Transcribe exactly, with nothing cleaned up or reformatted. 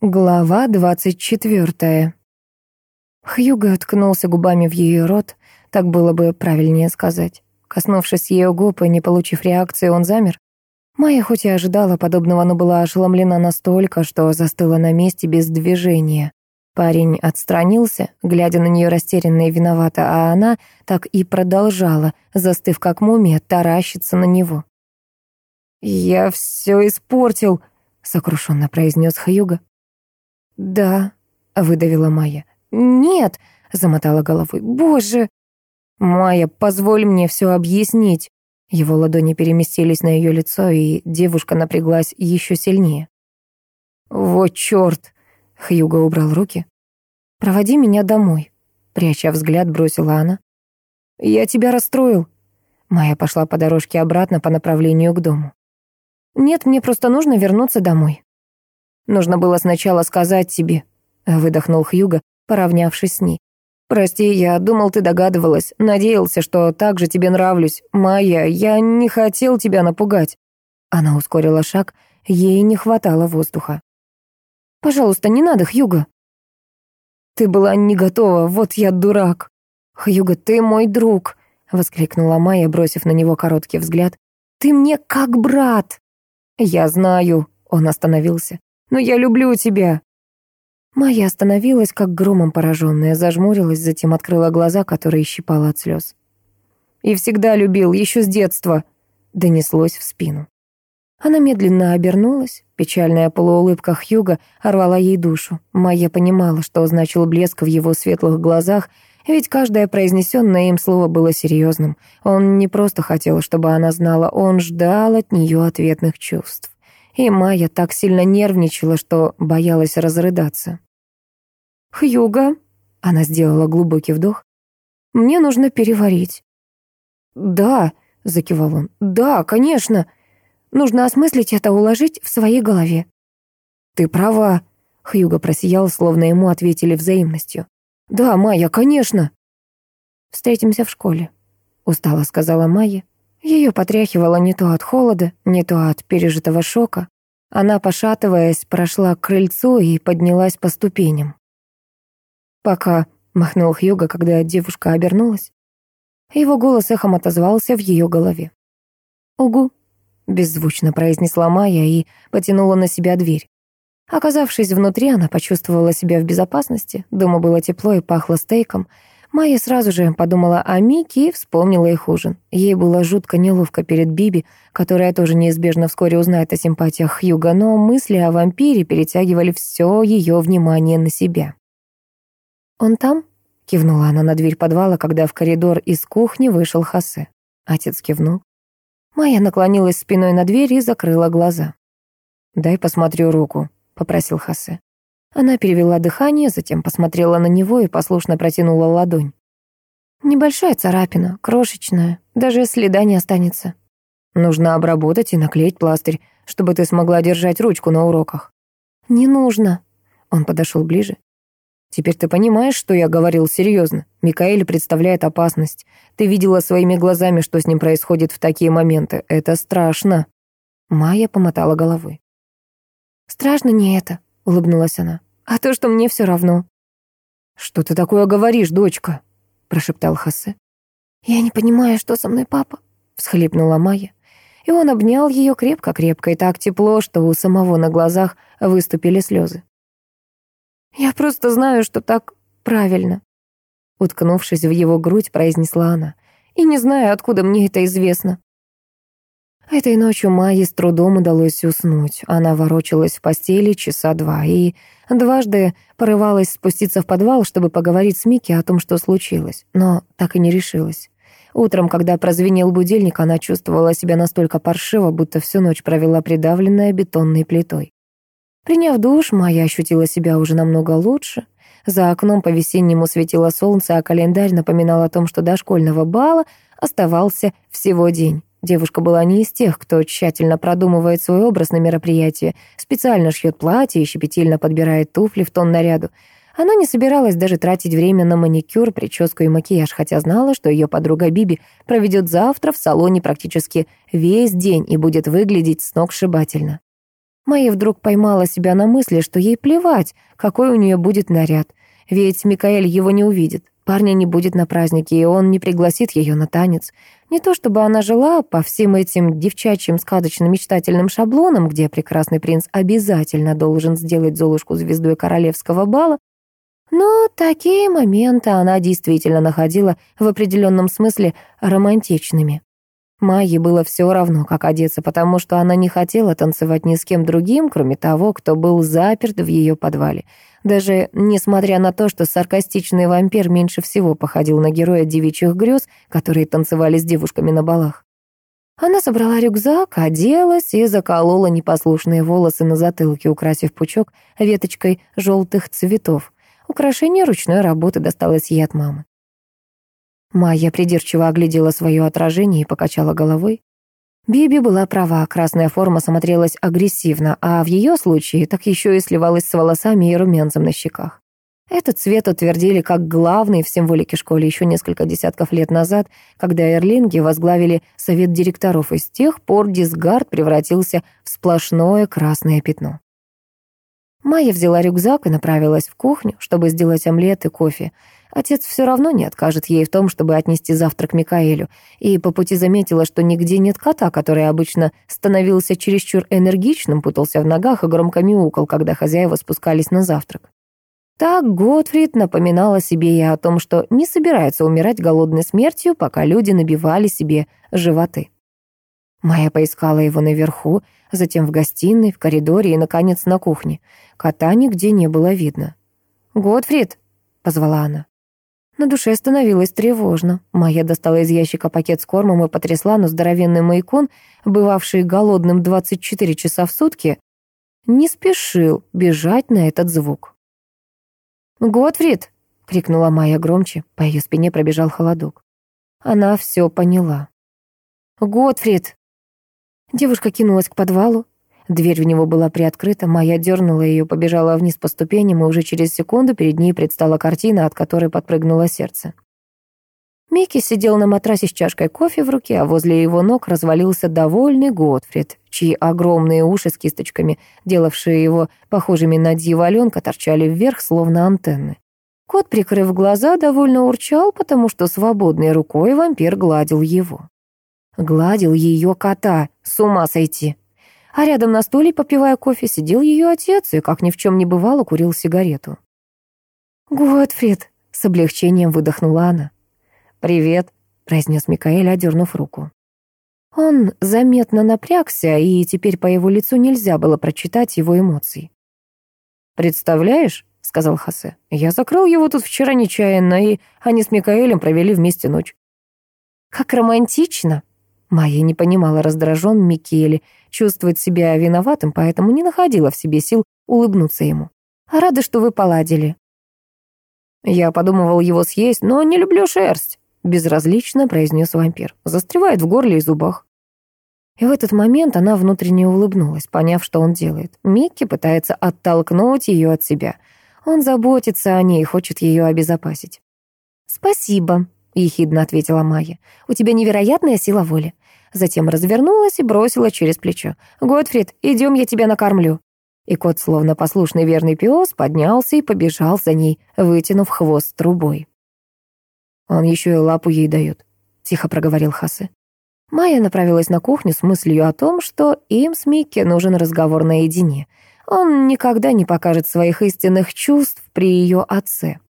Глава двадцать четвертая. Хьюго ткнулся губами в ее рот, так было бы правильнее сказать. Коснувшись ее губ и не получив реакции, он замер. Майя хоть и ожидала подобного, но была ошеломлена настолько, что застыла на месте без движения. Парень отстранился, глядя на нее растерянно и виновато, а она так и продолжала, застыв как мумия, таращиться на него. «Я все испортил», — сокрушенно произнес Хьюго. «Да», — выдавила Майя. «Нет», — замотала головой. «Боже!» «Майя, позволь мне все объяснить». Его ладони переместились на ее лицо, и девушка напряглась еще сильнее. «Вот черт!» — Хьюго убрал руки. «Проводи меня домой», — пряча взгляд, бросила она. «Я тебя расстроил». Майя пошла по дорожке обратно по направлению к дому. «Нет, мне просто нужно вернуться домой». «Нужно было сначала сказать тебе», — выдохнул Хьюго, поравнявшись с ней. «Прости, я думал, ты догадывалась. Надеялся, что так же тебе нравлюсь. Майя, я не хотел тебя напугать». Она ускорила шаг, ей не хватало воздуха. «Пожалуйста, не надо, Хьюго». «Ты была не готова, вот я дурак». «Хьюго, ты мой друг», — воскликнула Майя, бросив на него короткий взгляд. «Ты мне как брат». «Я знаю», — он остановился. «Но я люблю тебя». Майя остановилась, как громом пораженная, зажмурилась, затем открыла глаза, которые щипала от слез. «И всегда любил, еще с детства», — донеслось в спину. Она медленно обернулась, печальная полуулыбка Хьюго рвала ей душу. Майя понимала, что значил блеск в его светлых глазах, ведь каждое произнесенное им слово было серьезным. Он не просто хотел, чтобы она знала, он ждал от нее ответных чувств. И Майя так сильно нервничала, что боялась разрыдаться. «Хьюго», — она сделала глубокий вдох, — «мне нужно переварить». «Да», — закивал он, — «да, конечно. Нужно осмыслить это, уложить в своей голове». «Ты права», — Хьюго просиял, словно ему ответили взаимностью. «Да, Майя, конечно». «Встретимся в школе», — устало сказала Майя. Ее потряхивало не то от холода, не то от пережитого шока. Она, пошатываясь, прошла к крыльцу и поднялась по ступеням. «Пока», — махнул Хьюго, когда девушка обернулась. Его голос эхом отозвался в ее голове. «Угу», — беззвучно произнесла Майя и потянула на себя дверь. Оказавшись внутри, она почувствовала себя в безопасности. Дома было тепло и пахло стейком. Майя сразу же подумала о Мике и вспомнила их ужин. Ей было жутко неловко перед Биби, которая тоже неизбежно вскоре узнает о симпатиях Хьюго, но мысли о вампире перетягивали все ее внимание на себя. «Он там?» — кивнула она на дверь подвала, когда в коридор из кухни вышел Хосе. Отец кивнул. Майя наклонилась спиной на дверь и закрыла глаза. «Дай посмотрю руку», — попросил Хосе. Она перевела дыхание, затем посмотрела на него и послушно протянула ладонь. «Небольшая царапина, крошечная, даже следа не останется. Нужно обработать и наклеить пластырь, чтобы ты смогла держать ручку на уроках». «Не нужно». Он подошел ближе. «Теперь ты понимаешь, что я говорил серьезно? Микаэль представляет опасность. Ты видела своими глазами, что с ним происходит в такие моменты. Это страшно». Майя помотала головой. «Страшно не это», — улыбнулась она, — «а то, что мне все равно». «Что ты такое говоришь, дочка?» — прошептал Хосе. «Я не понимаю, что со мной папа», — всхлипнула Майя. И он обнял ее крепко-крепко и так тепло, что у самого на глазах выступили слезы. «Я просто знаю, что так правильно», — уткнувшись в его грудь, произнесла она. «И не знаю, откуда мне это известно». Этой ночью Майе с трудом удалось уснуть. Она ворочалась в постели часа два и дважды порывалась спуститься в подвал, чтобы поговорить с Микки о том, что случилось, но так и не решилась. Утром, когда прозвенел будильник, она чувствовала себя настолько паршиво, будто всю ночь провела придавленная бетонной плитой. Приняв душ, Майя ощутила себя уже намного лучше. За окном по-весеннему светило солнце, а календарь напоминал о том, что до школьного бала оставался всего день. Девушка была не из тех, кто тщательно продумывает свой образ на мероприятии, специально шьет платье и щепетильно подбирает туфли в тон наряду. Она не собиралась даже тратить время на маникюр, прическу и макияж, хотя знала, что ее подруга Биби проведет завтра в салоне практически весь день и будет выглядеть сногсшибательно. Майя вдруг поймала себя на мысли, что ей плевать, какой у нее будет наряд. Ведь Микаэль его не увидит, парня не будет на празднике, и он не пригласит ее на танец. Не то чтобы она жила по всем этим девчачьим сказочно-мечтательным шаблонам, где прекрасный принц обязательно должен сделать Золушку звездой королевского бала, но такие моменты она действительно находила в определенном смысле романтичными. Майе было все равно, как одеться, потому что она не хотела танцевать ни с кем другим, кроме того, кто был заперт в ее подвале. Даже несмотря на то, что саркастичный вампир меньше всего походил на героя девичьих грез, которые танцевали с девушками на балах. Она собрала рюкзак, оделась и заколола непослушные волосы на затылке, украсив пучок веточкой желтых цветов. Украшение ручной работы досталось ей от мамы. Майя придирчиво оглядела свое отражение и покачала головой. Биби была права, красная форма смотрелась агрессивно, а в ее случае так еще и сливалась с волосами и румянцем на щеках. Этот цвет утвердили как главный в символике школы еще несколько десятков лет назад, когда эрлинги возглавили совет директоров, и с тех пор дисгард превратился в сплошное красное пятно. Майя взяла рюкзак и направилась в кухню, чтобы сделать омлет и кофе. Отец все равно не откажет ей в том, чтобы отнести завтрак Микаэлю, и по пути заметила, что нигде нет кота, который обычно становился чересчур энергичным, путался в ногах и громко мяукал, когда хозяева спускались на завтрак. Так Готфрид напоминала себе и о том, что не собирается умирать голодной смертью, пока люди набивали себе животы. Майя поискала его наверху, затем в гостиной, в коридоре и, наконец, на кухне. Кота нигде не было видно. «Готфрид!» — позвала она. На душе становилось тревожно. Майя достала из ящика пакет с кормом и потрясла, но здоровенный маякон, бывавший голодным двадцать четыре часа в сутки, не спешил бежать на этот звук. «Готфрид!» — крикнула Майя громче, по ее спине пробежал холодок. Она все поняла. «Готфрид!» Девушка кинулась к подвалу. Дверь в него была приоткрыта, Майя дернула ее, побежала вниз по ступеням, и уже через секунду перед ней предстала картина, от которой подпрыгнуло сердце. Микки сидел на матрасе с чашкой кофе в руке, а возле его ног развалился довольный Готфрид, чьи огромные уши с кисточками, делавшие его похожими на дьяволёнка, торчали вверх, словно антенны. Кот, прикрыв глаза, довольно урчал, потому что свободной рукой вампир гладил его. Гладил ее кота, с ума сойти. А рядом на стуле, попивая кофе, сидел ее отец и, как ни в чем не бывало, курил сигарету. «Готфрид!» — с облегчением выдохнула она. «Привет!» — произнес Микаэль, одернув руку. Он заметно напрягся, и теперь по его лицу нельзя было прочитать его эмоций. «Представляешь?» — сказал Хосе. «Я закрыл его тут вчера нечаянно, и они с Микаэлем провели вместе ночь». «Как романтично!» Майя не понимала раздражен Микеле, чувствовать себя виноватым, поэтому не находила в себе сил улыбнуться ему. «Рада, что вы поладили». «Я подумывал его съесть, но не люблю шерсть», — безразлично произнес вампир. «Застревает в горле и зубах». И в этот момент она внутренне улыбнулась, поняв, что он делает. Микки пытается оттолкнуть ее от себя. Он заботится о ней и хочет ее обезопасить. «Спасибо», — ехидно ответила Майя. «У тебя невероятная сила воли». Затем развернулась и бросила через плечо. «Готфрид, идем, я тебя накормлю». И кот, словно послушный верный пес, поднялся и побежал за ней, вытянув хвост трубой. «Он еще и лапу ей дает», — тихо проговорил Хосе. Майя направилась на кухню с мыслью о том, что им с Микки нужен разговор наедине. Он никогда не покажет своих истинных чувств при ее отце.